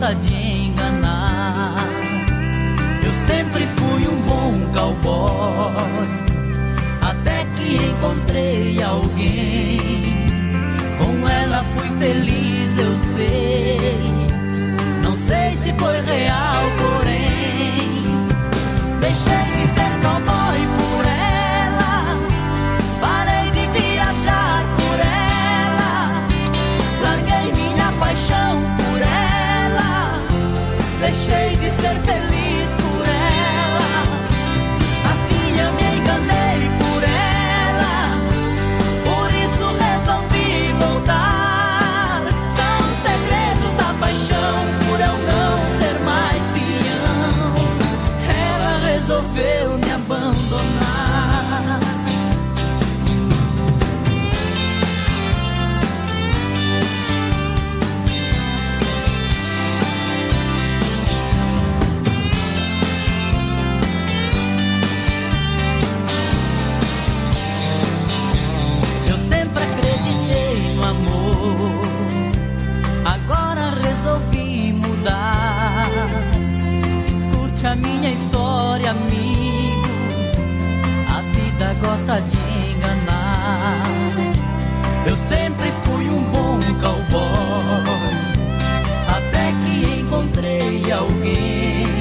gosta de enganar. Eu sempre fui um bom cowboy, até que encontrei alguém. Com ela fui feliz, eu sei. Não sei se foi real, porém deixei de ser cowboy por ela. Parei de viajar por ela. Larguei minha paixão por ela. Deixei de ser feliz por ela. Assim eu me enganei por ela. Por isso resolvi voltar. São os segredos da paixão, por eu não ser mais peão. Ela resolveu me abandonar. Eu sempre acreditei no amor, agora resolvi mudar. Escute a minha história, amigo, a vida gosta de enganar. Eu sempre fui um bom cowboy, até que encontrei alguém.